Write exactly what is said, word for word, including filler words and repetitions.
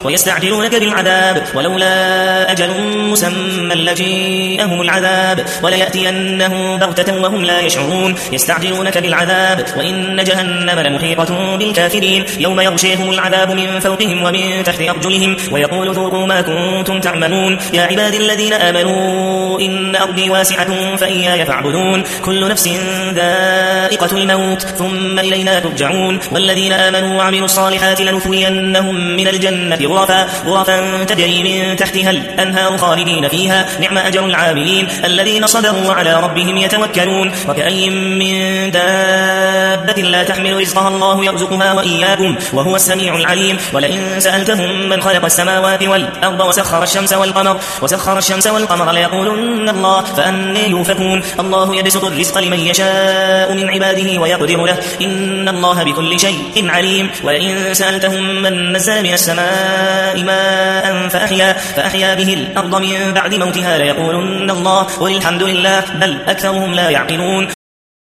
ويستعجلونك بالعذاب ولولا أجل مسمى لجيءهم العذاب وليأتينهم بغتة وهم لا يشعرون يستعجلونك بالعذاب وإن جهنم لمحيطة بالكافرين يوم يغشيهم العذاب من فوقهم ومن تحت أرجلهم ويقول ذوقوا ما كنتم تعملون يا عبادي الذين آمنوا إن أرضي واسعة فإياي فاعبدون كل نفس ذائقة الموت ثم إلينا ترجعون والذين آمنوا وعملوا الصالحات لنثوينهم من الجنة غرفا غرفا تجري من تحتها الأنهار خالدين فيها نعم أجر العاملين الذين صبروا وعلى ربهم يتوكلون وكأي من دابة لا تحمل رزقها الله يرزقها وإياكم وهو السميع العليم ولئن سألتهم من خلق السماوات والأرض وسخر الشمس والقمر وسخر الشمس والقمر ليقولن الله فأنى يؤفكون الله يبسط الرزق لمن يشاء من عباده ويقدر له إن الله بكل شيء عليم ولئن سألتهم من نزل من السماء ماء فأحيا, فأحيا به الأرض من بعد موتها ليقولن الله قل الحمد لله بل أكثرهم لا يعقلون